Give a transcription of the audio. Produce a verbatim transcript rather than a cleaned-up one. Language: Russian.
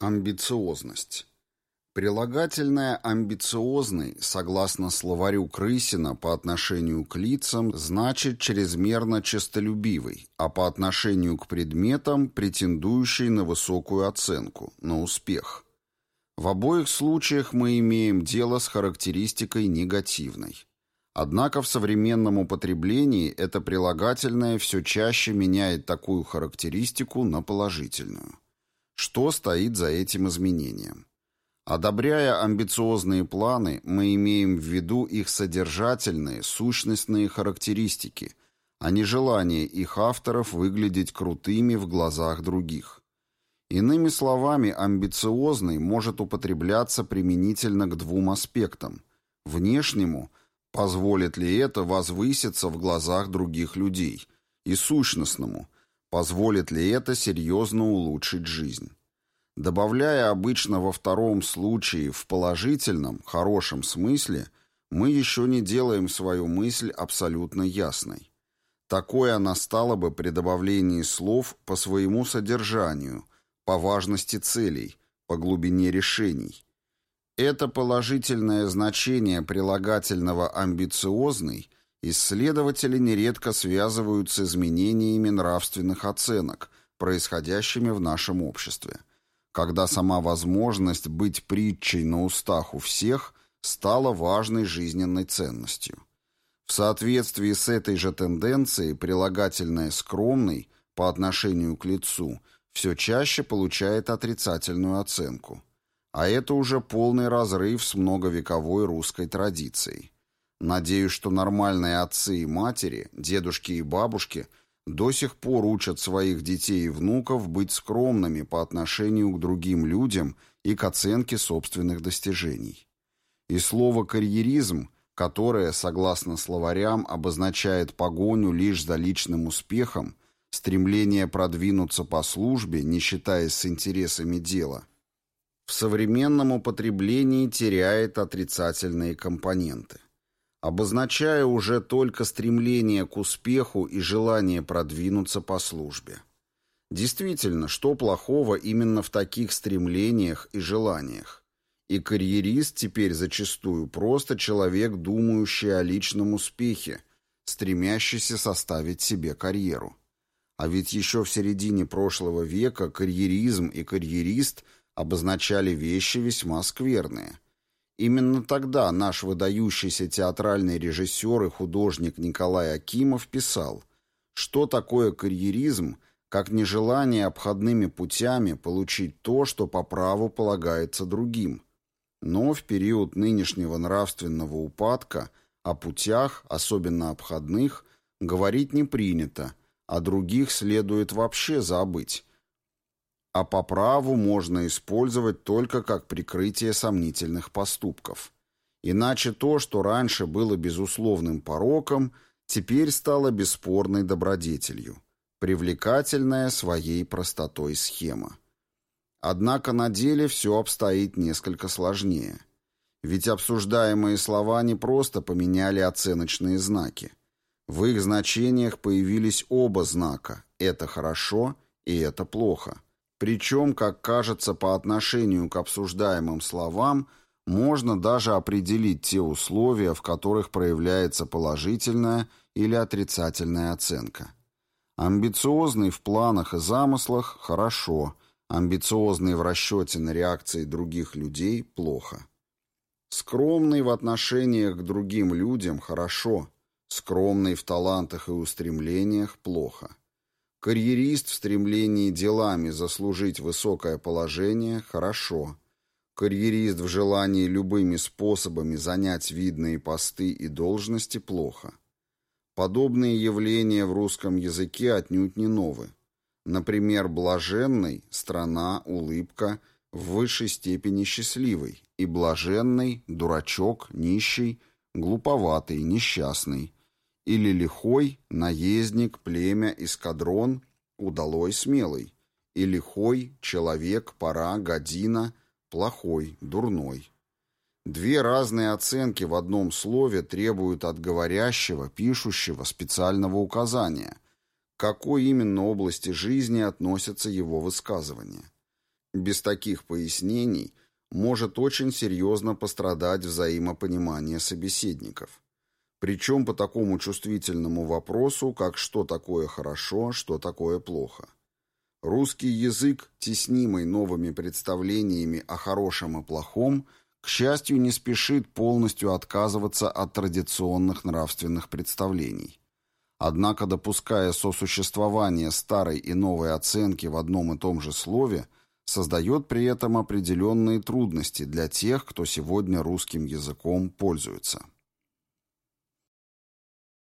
Амбициозность. Прилагательное «амбициозный», согласно словарю Крысина, по отношению к лицам, значит чрезмерно честолюбивый, а по отношению к предметам – претендующий на высокую оценку, на успех. В обоих случаях мы имеем дело с характеристикой негативной. Однако в современном употреблении это прилагательное все чаще меняет такую характеристику на положительную. Что стоит за этим изменением? Одобряя амбициозные планы, мы имеем в виду их содержательные, сущностные характеристики, а не желание их авторов выглядеть крутыми в глазах других. Иными словами, амбициозный может употребляться применительно к двум аспектам. Внешнему – позволит ли это возвыситься в глазах других людей, и сущностному – позволит ли это серьезно улучшить жизнь. Добавляя обычно во втором случае в положительном, хорошем смысле, мы еще не делаем свою мысль абсолютно ясной. Такое она стала бы при добавлении слов по своему содержанию, по важности целей, по глубине решений. Это положительное значение прилагательного «амбициозный» исследователи нередко связывают с изменениями нравственных оценок, происходящими в нашем обществе, когда сама возможность быть притчей на устах у всех стала важной жизненной ценностью. В соответствии с этой же тенденцией прилагательное «скромный» по отношению к лицу все чаще получает отрицательную оценку. А это уже полный разрыв с многовековой русской традицией. Надеюсь, что нормальные отцы и матери, дедушки и бабушки до сих пор учат своих детей и внуков быть скромными по отношению к другим людям и к оценке собственных достижений. И слово «карьеризм», которое, согласно словарям, обозначает погоню лишь за личным успехом, стремление продвинуться по службе, не считаясь с интересами дела, в современном употреблении теряет отрицательные компоненты. Обозначая уже только стремление к успеху и желание продвинуться по службе. Действительно, что плохого именно в таких стремлениях и желаниях? И карьерист теперь зачастую просто человек, думающий о личном успехе, стремящийся составить себе карьеру. А ведь еще в середине прошлого века карьеризм и карьерист обозначали вещи весьма скверные. Именно тогда наш выдающийся театральный режиссер и художник Николай Акимов писал, что такое карьеризм, как нежелание обходными путями получить то, что по праву полагается другим. Но в период нынешнего нравственного упадка о путях, особенно обходных, говорить не принято, а других следует вообще забыть. А по праву можно использовать только как прикрытие сомнительных поступков. Иначе то, что раньше было безусловным пороком, теперь стало бесспорной добродетелью, привлекательная своей простотой схема. Однако на деле все обстоит несколько сложнее. Ведь обсуждаемые слова не просто поменяли оценочные знаки. В их значениях появились оба знака «это хорошо» и «это плохо». Причем, как кажется, по отношению к обсуждаемым словам, можно даже определить те условия, в которых проявляется положительная или отрицательная оценка. Амбициозный в планах и замыслах – хорошо, амбициозный в расчете на реакции других людей – плохо. Скромный в отношениях к другим людям – хорошо, скромный в талантах и устремлениях – плохо. Карьерист в стремлении делами заслужить высокое положение – хорошо. Карьерист в желании любыми способами занять видные посты и должности – плохо. Подобные явления в русском языке отнюдь не новы. Например, блаженный – страна, улыбка, в высшей степени счастливый, и блаженный – дурачок, нищий, глуповатый, несчастный. Или лихой, наездник, племя, эскадрон, удалой, смелый. И лихой, человек, пора, година, плохой, дурной. Две разные оценки в одном слове требуют от говорящего, пишущего специального указания, к какой именно области жизни относятся его высказывания. Без таких пояснений может очень серьезно пострадать взаимопонимание собеседников. Причем по такому чувствительному вопросу, как что такое хорошо, что такое плохо. Русский язык, теснимый новыми представлениями о хорошем и плохом, к счастью, не спешит полностью отказываться от традиционных нравственных представлений. Однако, допуская сосуществование старой и новой оценки в одном и том же слове, создает при этом определенные трудности для тех, кто сегодня русским языком пользуется.